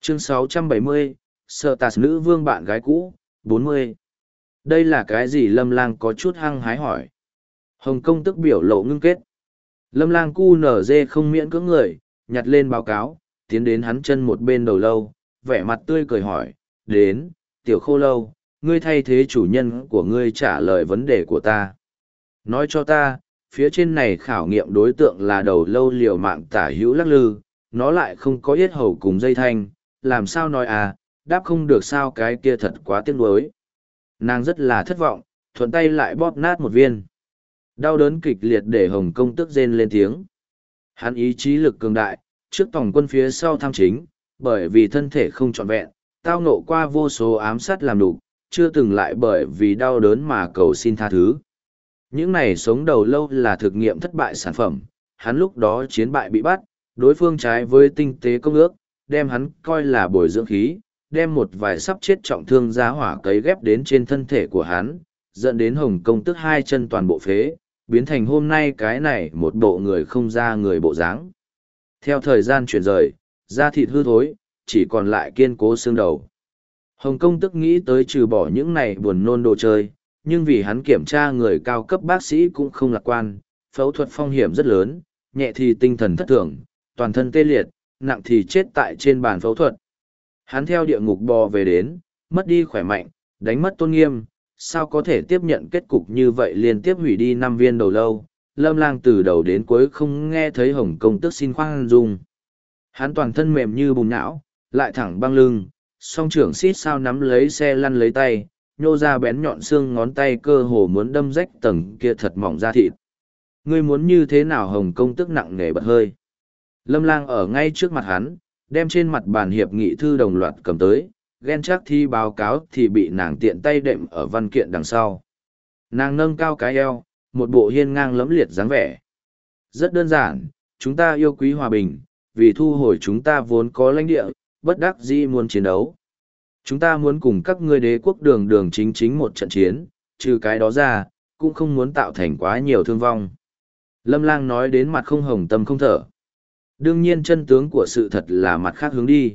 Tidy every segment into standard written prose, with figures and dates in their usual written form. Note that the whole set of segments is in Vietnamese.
Chương 670, Sở Tạt nữ vương bạn gái cũ, 40. Đây là cái gì? Lâm Lang có chút hăng hái hỏi. Hồng Công tức biểu lộ ngưng kết. Lâm Lang cu nở dê không miễn cưỡng người, nhặt lên báo cáo, tiến đến hắn chân một bên đầu lâu, vẻ mặt tươi cười hỏi, đến, tiểu khô lâu, ngươi thay thế chủ nhân của ngươi trả lời vấn đề của ta. Nói cho ta, phía trên này khảo nghiệm đối tượng là đầu lâu liều mạng tả hữu lắc lư, nó lại không có yết hầu cùng dây thanh, làm sao nói à, đáp không được sao, cái kia thật quá tiếc nuối. Nàng rất là thất vọng, thuận tay lại bóp nát một viên. Đau đớn kịch liệt để Hồng Công tức rên lên tiếng. Hắn ý chí lực cường đại, trước tổng quân phía sau tham chính, bởi vì thân thể không trọn vẹn, tao nộ qua vô số ám sát làm đủ, chưa từng lại bởi vì đau đớn mà cầu xin tha thứ. Những này sống đầu lâu là thực nghiệm thất bại sản phẩm, hắn lúc đó chiến bại bị bắt, đối phương trái với tinh tế công ước, đem hắn coi là bồi dưỡng khí, đem một vài sắp chết trọng thương giá hỏa cấy ghép đến trên thân thể của hắn, dẫn đến Hồng Công tức hai chân toàn bộ phế, biến thành hôm nay cái này một bộ người không ra người bộ dáng. Theo thời gian chuyển rời, da thịt hư thối, chỉ còn lại kiên cố xương đầu. Hồng Công tức nghĩ tới trừ bỏ những này buồn nôn đồ chơi, nhưng vì hắn kiểm tra người cao cấp bác sĩ cũng không lạc quan, phẫu thuật phong hiểm rất lớn, nhẹ thì tinh thần thất thường, toàn thân tê liệt, nặng thì chết tại trên bàn phẫu thuật. Hắn theo địa ngục bò về đến, mất đi khỏe mạnh, đánh mất tôn nghiêm, sao có thể tiếp nhận kết cục như vậy, liên tiếp hủy đi 5 viên đầu lâu. Lâm Lang từ đầu đến cuối không nghe thấy Hồng Công tức xin khoan dung. Hắn toàn thân mềm như bùn não, lại thẳng băng lưng, song trưởng xít sao nắm lấy xe lăn lấy tay, nhô ra bén nhọn xương ngón tay cơ hồ muốn đâm rách tầng kia thật mỏng da thịt. Ngươi muốn như thế nào? Hồng Công tức nặng nề bật hơi. Lâm Lang ở ngay trước mặt hắn, đem trên mặt bàn hiệp nghị thư đồng loạt cầm tới, ghen chắc thi báo cáo thì bị nàng tiện tay đệm ở văn kiện đằng sau. Nàng nâng cao cái eo, một bộ hiên ngang lẫm liệt dáng vẻ. Rất đơn giản, chúng ta yêu quý hòa bình, vì thu hồi chúng ta vốn có lãnh địa, bất đắc dĩ muốn chiến đấu. Chúng ta muốn cùng các ngươi đế quốc đường đường chính chính một trận chiến, trừ cái đó ra, cũng không muốn tạo thành quá nhiều thương vong. Lâm Lang nói đến mặt không hồng tâm không thở. Đương nhiên chân tướng của sự thật là mặt khác hướng đi.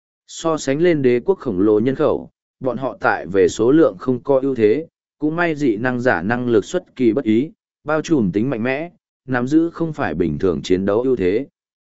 So sánh lên đế quốc khổng lồ nhân khẩu, bọn họ tại về số lượng không có ưu thế, cũng may dị năng giả năng lực xuất kỳ bất ý, bao trùm tính mạnh mẽ, nắm giữ không phải bình thường chiến đấu ưu thế.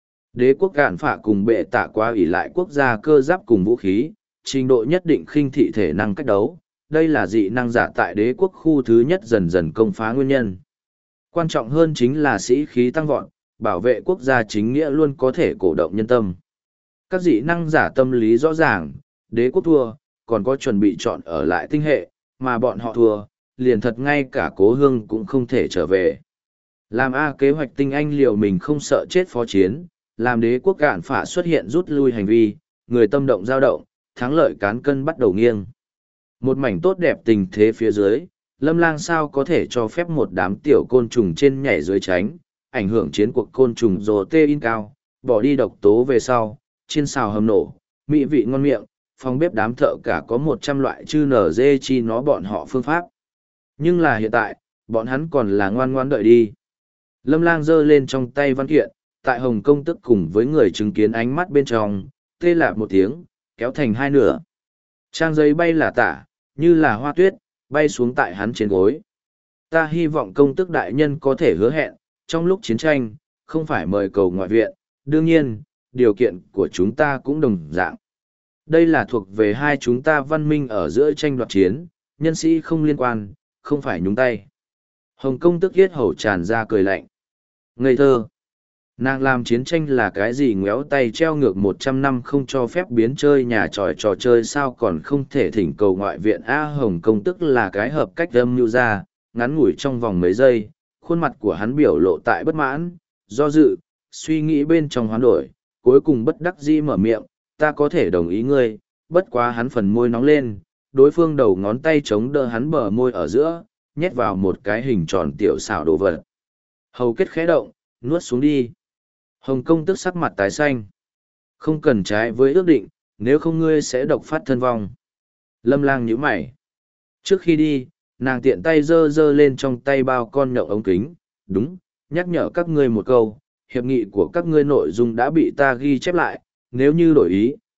Đế quốc cạn phạ cùng bệ tạ quá ỷ lại quốc gia cơ giáp cùng vũ khí, trình độ nhất định khinh thị thể năng cách đấu, đây là dị năng giả tại đế quốc khu thứ nhất dần dần công phá nguyên nhân. Quan trọng hơn chính là sĩ khí tăng vọt, bảo vệ quốc gia chính nghĩa luôn có thể cổ động nhân tâm. Các dị năng giả tâm lý rõ ràng, đế quốc thua, còn có chuẩn bị chọn ở lại tinh hệ, mà bọn họ thua, liền thật ngay cả cố hương cũng không thể trở về. Làm kế hoạch tinh anh liều mình không sợ chết phó chiến, làm đế quốc cạn phả xuất hiện rút lui hành vi, người tâm động dao động, thắng lợi cán cân bắt đầu nghiêng. Một mảnh tốt đẹp tình thế phía dưới, Lâm Lang sao có thể cho phép một đám tiểu côn trùng trên nhảy dưới tránh, ảnh hưởng chiến cuộc côn trùng rồ tê in cao, bỏ đi độc tố về sau, chiên xào hầm nổ, mỹ vị ngon miệng, phòng bếp đám thợ cả có 100 loại chư nở dê chi nó bọn họ phương pháp. Nhưng là hiện tại, bọn hắn còn là ngoan ngoan đợi đi. Lâm Lang giơ lên trong tay văn kiện, tại Hồng Công tức cùng với người chứng kiến ánh mắt bên trong, tê lạp một tiếng, kéo thành hai nửa. Trang giấy bay là tả, như là hoa tuyết, bay xuống tại hắn trên gối. Ta hy vọng công tức đại nhân có thể hứa hẹn, trong lúc chiến tranh, không phải mời cầu ngoại viện, đương nhiên, điều kiện của chúng ta cũng đồng dạng. Đây là thuộc về hai chúng ta văn minh ở giữa tranh đoạt chiến, nhân sĩ không liên quan, không phải nhúng tay. Hồng Công tức yết hầu tràn ra cười lạnh. Ngây thơ. Nàng làm chiến tranh là cái gì? Ngoéo tay treo ngược 100 năm không cho phép biến chơi nhà tròi trò chơi sao còn không thể thỉnh cầu ngoại viện Hồng Công tức là cái hợp cách âm nhu ra, ngắn ngủi trong vòng mấy giây, khuôn mặt của hắn biểu lộ tại bất mãn, do dự, suy nghĩ bên trong hoán đổi, cuối cùng bất đắc dĩ mở miệng, ta có thể đồng ý ngươi, bất quá hắn phần môi nóng lên, đối phương đầu ngón tay chống đỡ hắn bờ môi ở giữa, nhét vào một cái hình tròn tiểu xảo đồ vật. Hầu kết khẽ động, nuốt xuống đi. Hồng Công tức sắc mặt tái xanh. Không cần trái với ước định, nếu không ngươi sẽ độc phát thân vong. Lâm Lang nhíu mày. Trước khi đi, nàng tiện tay giơ lên trong tay bao con nhậu ống kính. Đúng, nhắc nhở các ngươi một câu, hiệp nghị của các ngươi nội dung đã bị ta ghi chép lại, nếu như đổi ý,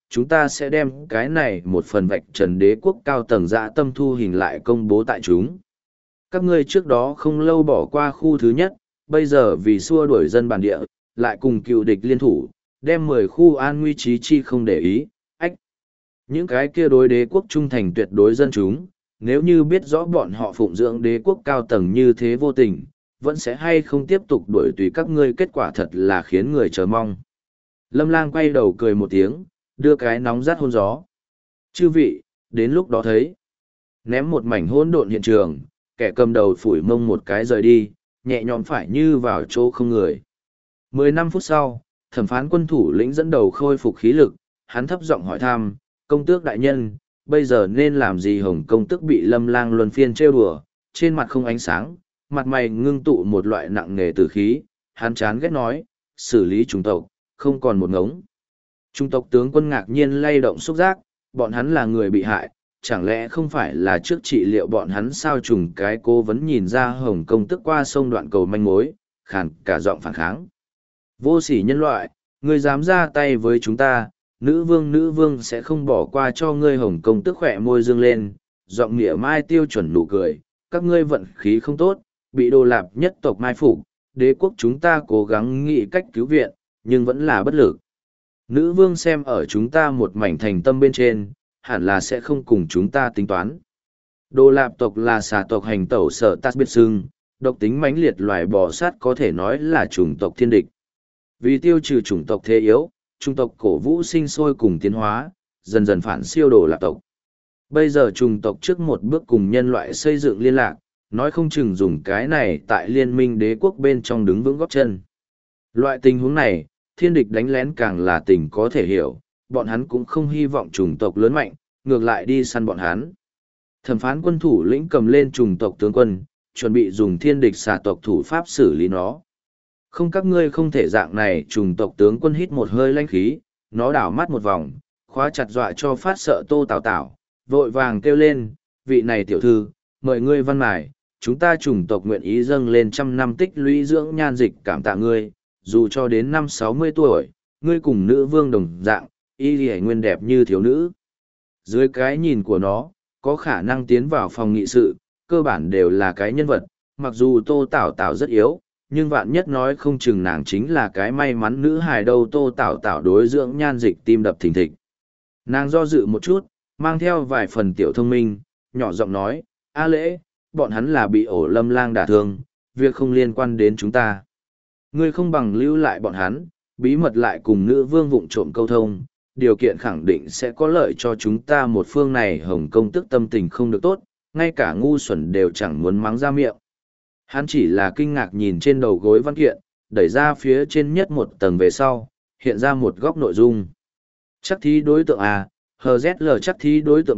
chúng ta sẽ đem cái này một phần vạch trần đế quốc cao tầng dã tâm thu hình lại công bố tại chúng. Các ngươi trước đó không lâu bỏ qua khu thứ nhất, bây giờ vì xua đuổi dân bản địa, lại cùng cựu địch liên thủ, đem 10 khu an nguy trí chi không để ý, ách. Những cái kia đối đế quốc trung thành tuyệt đối dân chúng, nếu như biết rõ bọn họ phụng dưỡng đế quốc cao tầng như thế vô tình, vẫn sẽ hay không tiếp tục đuổi tùy các ngươi, kết quả thật là khiến người chờ mong. Lâm Lang quay đầu cười một tiếng, đưa cái nóng rát hôn gió. Chư vị, đến lúc đó thấy. Ném một mảnh hỗn độn hiện trường, kẻ cầm đầu phủi mông một cái rời đi, nhẹ nhõm phải như vào chỗ không người. 15 phút sau, thẩm phán quân thủ lĩnh dẫn đầu khôi phục khí lực, hắn thấp giọng hỏi thăm, công tước đại nhân, bây giờ nên làm gì? Hồng công tước bị Lâm Lang luân phiên trêu đùa, trên mặt không ánh sáng, mặt mày ngưng tụ một loại nặng nề tử khí, hắn chán ghét nói, xử lý chủng tộc, không còn một ngống. Trung tộc tướng quân ngạc nhiên lay động xúc giác, bọn hắn là người bị hại, chẳng lẽ không phải là trước trị liệu bọn hắn sao? Trùng cái cô vẫn nhìn ra Hồng công tức qua sông đoạn cầu manh mối, khàn cả giọng phản kháng. Vô sỉ nhân loại, ngươi dám ra tay với chúng ta, nữ vương sẽ không bỏ qua cho ngươi. Hồng công tức khỏe môi dương lên, giọng nghĩa mai tiêu chuẩn nụ cười, các ngươi vận khí không tốt, bị Đồ Lạp nhất tộc mai phục, đế quốc chúng ta cố gắng nghĩ cách cứu viện, nhưng vẫn là bất lực. Nữ vương xem ở chúng ta một mảnh thành tâm bên trên, hẳn là sẽ không cùng chúng ta tính toán. Đồ Lạp tộc là xà tộc hành tẩu sở ta biết xưng, độc tính mãnh liệt loài bò sát, có thể nói là chủng tộc thiên địch. Vì tiêu trừ chủng tộc thế yếu, chủng tộc cổ vũ sinh sôi cùng tiến hóa, dần dần phản siêu Đồ Lạp tộc. Bây giờ chủng tộc trước một bước cùng nhân loại xây dựng liên lạc, nói không chừng dùng cái này tại liên minh đế quốc bên trong đứng vững góp chân. Loại tình huống này, thiên địch đánh lén càng là tình có thể hiểu, bọn hắn cũng không hy vọng chủng tộc lớn mạnh, ngược lại đi săn bọn hắn. Thẩm phán quân thủ lĩnh cầm lên chủng tộc tướng quân, chuẩn bị dùng thiên địch xà tộc thủ pháp xử lý nó. Không, các ngươi không thể dạng này. Chủng tộc tướng quân hít một hơi lãnh khí, nó đảo mắt một vòng, khóa chặt dọa cho phát sợ Tô Tào Tào, vội vàng kêu lên, vị này tiểu thư, mời ngươi văn mài, chúng ta chủng tộc nguyện ý dâng lên 100 năm tích lũy dưỡng nhan dịch cảm tạ ngươi, dù cho đến năm 60 tuổi, ngươi cùng nữ vương đồng dạng, y lì nguyên đẹp như thiếu nữ. Dưới cái nhìn của nó, có khả năng tiến vào phòng nghị sự, cơ bản đều là cái nhân vật, mặc dù Tô Tảo Tảo rất yếu, nhưng vạn nhất nói không chừng nàng chính là cái may mắn nữ hài đâu. Tô Tảo Tảo đối dưỡng nhan dịch tim đập thình thịch. Nàng do dự một chút, mang theo vài phần tiểu thông minh, nhỏ giọng nói, A Lễ, bọn hắn là bị ổ Lâm Lang đả thương, việc không liên quan đến chúng ta. Ngươi không bằng lưu lại bọn hắn, bí mật lại cùng nữ vương vụng trộm câu thông, điều kiện khẳng định sẽ có lợi cho chúng ta. Một phương này Hồng công tức tâm tình không được tốt, ngay cả ngu xuẩn đều chẳng muốn mắng ra miệng. Hắn chỉ là kinh ngạc nhìn trên đầu gối văn kiện, đẩy ra phía trên nhất một tầng về sau, hiện ra một góc nội dung. Chắc thí đối tượng A, HZL chắc thí đối tượng B,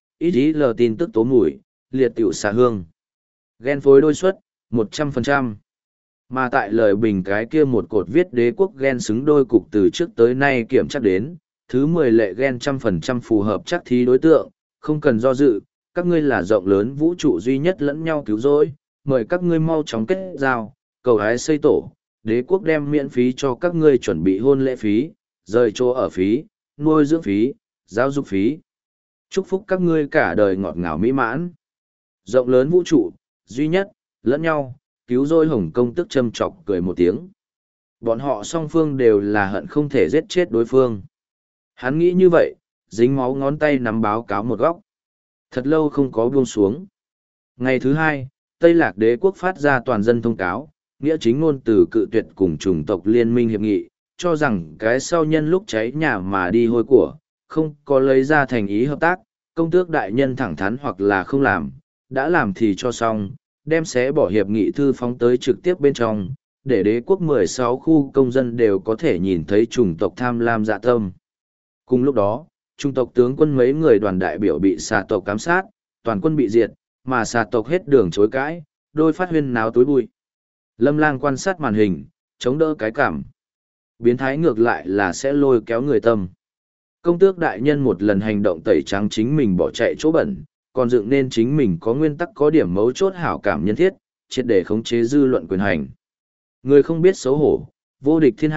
XL tin tức tố mùi, liệt tiểu xà hương. Gen phối đôi suất, 100%. Mà tại lời bình cái kia một cột viết đế quốc gen xứng đôi cục từ trước tới nay kiểm chắc đến, thứ 10 lệ gen 100% phù hợp chắc thí đối tượng, không cần do dự, các ngươi là rộng lớn vũ trụ duy nhất lẫn nhau cứu rỗi, mời các ngươi mau chóng kết giao, cầu hái xây tổ, đế quốc đem miễn phí cho các ngươi chuẩn bị hôn lễ phí, rời chỗ ở phí, nuôi dưỡng phí, giáo dục phí. Chúc phúc các ngươi cả đời ngọt ngào mỹ mãn. Rộng lớn vũ trụ, duy nhất, lẫn nhau, cứu rỗi. Hồng công tức châm chọc cười một tiếng. Bọn họ song phương đều là hận không thể giết chết đối phương. Hắn nghĩ như vậy, dính máu ngón tay nắm báo cáo một góc. Thật lâu không có buông xuống. Ngày thứ hai, Tây Lạc đế quốc phát ra toàn dân thông cáo, nghĩa chính ngôn từ cự tuyệt cùng chủng tộc liên minh hiệp nghị, cho rằng cái sau nhân lúc cháy nhà mà đi hôi của, không có lấy ra thành ý hợp tác. Công tước đại nhân thẳng thắn hoặc là không làm, đã làm thì cho xong, đem xé bỏ hiệp nghị thư phóng tới trực tiếp bên trong, để đế quốc 16 khu công dân đều có thể nhìn thấy chủng tộc tham lam dạ tâm. Cùng lúc đó, chủng tộc tướng quân mấy người đoàn đại biểu bị xà tộc cám sát, toàn quân bị diệt, mà xà tộc hết đường chối cãi, đôi phát huyên náo tối bụi. Lâm Lang quan sát màn hình, chống đỡ cái cảm. Biến thái ngược lại là sẽ lôi kéo người tâm. Công tước đại nhân một lần hành động tẩy trắng chính mình bỏ chạy chỗ bẩn, còn dựng nên chính mình có nguyên tắc có điểm mấu chốt hảo cảm nhân thiết, triệt để khống chế dư luận quyền hành. Người không biết xấu hổ, vô địch thiên hạ,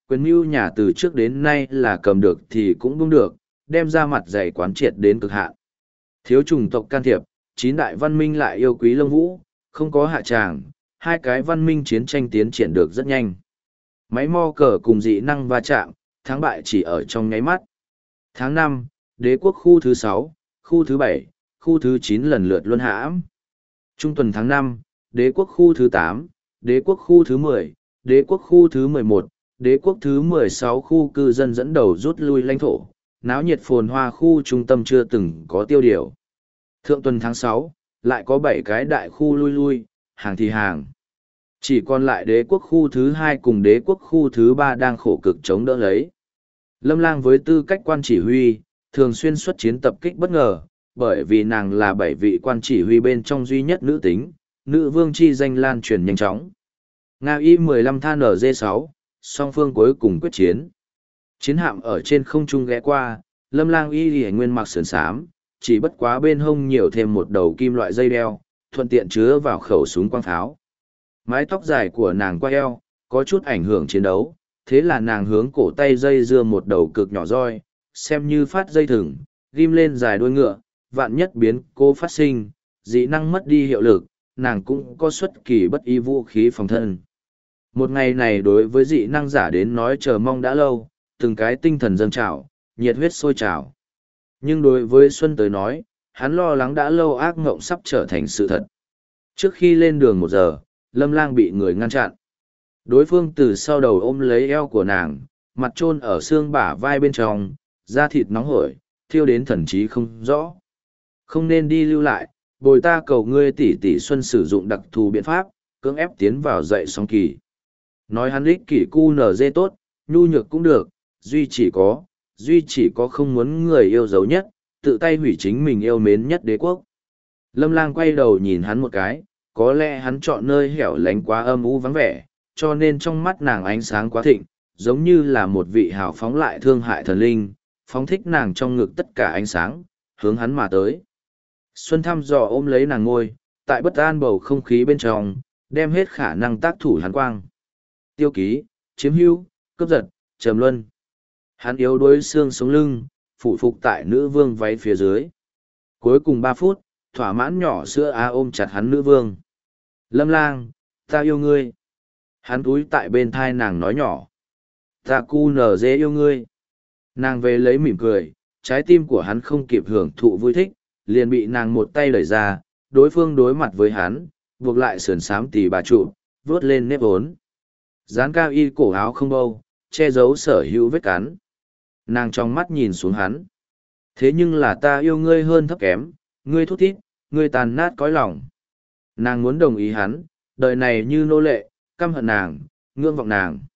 quyền mưu nhà từ trước đến nay là cầm được thì cũng buông được, đem ra mặt dày quán triệt đến cực hạn. Thiếu chủng tộc can thiệp, 9 đại văn minh lại yêu quý lông vũ, không có hạ tràng, hai cái văn minh chiến tranh tiến triển được rất nhanh. Máy mo cờ cùng dị năng va chạm, thắng bại chỉ ở trong nháy mắt. Tháng 5, đế quốc khu thứ 6, khu thứ 7, khu thứ 9 lần lượt luân hãm. Trung tuần tháng 5, đế quốc khu thứ 8, đế quốc khu thứ 10, đế quốc khu thứ 11, đế quốc thứ 16 khu cư dân dẫn đầu rút lui lãnh thổ, náo nhiệt phồn hoa khu trung tâm chưa từng có tiêu điều. Thượng tuần tháng 6, lại có 7 cái đại khu lui lui, hàng thì hàng. Chỉ còn lại đế quốc khu thứ 2 cùng đế quốc khu thứ 3 đang khổ cực chống đỡ lấy. Lâm Lang với tư cách quan chỉ huy, thường xuyên xuất chiến tập kích bất ngờ, bởi vì nàng là 7 vị quan chỉ huy bên trong duy nhất nữ tính, nữ vương chi danh lan truyền nhanh chóng. Nga Y-15 than NG6, song phương cuối cùng quyết chiến. Chiến hạm ở trên không trung ghé qua, Lâm Lang y nguyên mặc sườn xám, chỉ bất quá bên hông nhiều thêm một đầu kim loại dây đeo, thuận tiện chứa vào khẩu súng quang pháo. Mái tóc dài của nàng qua eo, có chút ảnh hưởng chiến đấu, thế là nàng hướng cổ tay dây dưa một đầu cực nhỏ roi, xem như phát dây thừng, ghim lên dài đuôi ngựa, vạn nhất biến cô phát sinh, dị năng mất đi hiệu lực, nàng cũng có xuất kỳ bất ý vũ khí phòng thân. Một ngày này đối với dị năng giả đến nói chờ mong đã lâu, từng cái tinh thần dâng trào, nhiệt huyết sôi trào. Nhưng đối với Xuân tới nói, hắn lo lắng đã lâu ác ngộng sắp trở thành sự thật. Trước khi lên đường 1 giờ, Lâm Lang bị người ngăn chặn. Đối phương từ sau đầu ôm lấy eo của nàng, mặt chôn ở xương bả vai bên trong, da thịt nóng hổi, thiêu đến thần trí không rõ. Không nên đi lưu lại, bồi ta cầu ngươi tỷ tỷ Xuân sử dụng đặc thù biện pháp, cưỡng ép tiến vào dậy song kỳ. Nói hắn ích kỷ cu nở dê tốt, nhu nhược cũng được, duy chỉ có không muốn người yêu dấu nhất, tự tay hủy chính mình yêu mến nhất đế quốc. Lâm Lang quay đầu nhìn hắn một cái, có lẽ hắn chọn nơi hẻo lánh quá âm u vắng vẻ, cho nên trong mắt nàng ánh sáng quá thịnh, giống như là một vị hào phóng lại thương hại thần linh, phóng thích nàng trong ngực tất cả ánh sáng, hướng hắn mà tới. Xuân thăm dò ôm lấy nàng ngôi, tại bất an bầu không khí bên trong, đem hết khả năng tác thủ hắn quang. Tiêu ký, chiếm hữu, cướp giật, trầm luân. Hắn yếu đuối xương sống lưng, phụ phục tại nữ vương váy phía dưới. Cuối cùng 3 phút, thỏa mãn nhỏ sữa ôm chặt hắn nữ vương. Lâm Lang, ta yêu ngươi. Hắn túi tại bên thai nàng nói nhỏ. Ta cu nở dê yêu ngươi. Nàng về lấy mỉm cười, trái tim của hắn không kịp hưởng thụ vui thích, liền bị nàng một tay đẩy ra, đối phương đối mặt với hắn, buộc lại sườn xám tỉ bà trụ, vớt lên nếp ốn. Dán cao y cổ áo không bâu, che giấu sở hữu vết cắn. Nàng trong mắt nhìn xuống hắn. Thế nhưng là ta yêu ngươi hơn thấp kém, ngươi thút thít, ngươi tàn nát cõi lòng. Nàng muốn đồng ý hắn, đời này như nô lệ, căm hận nàng, ngưỡng vọng nàng.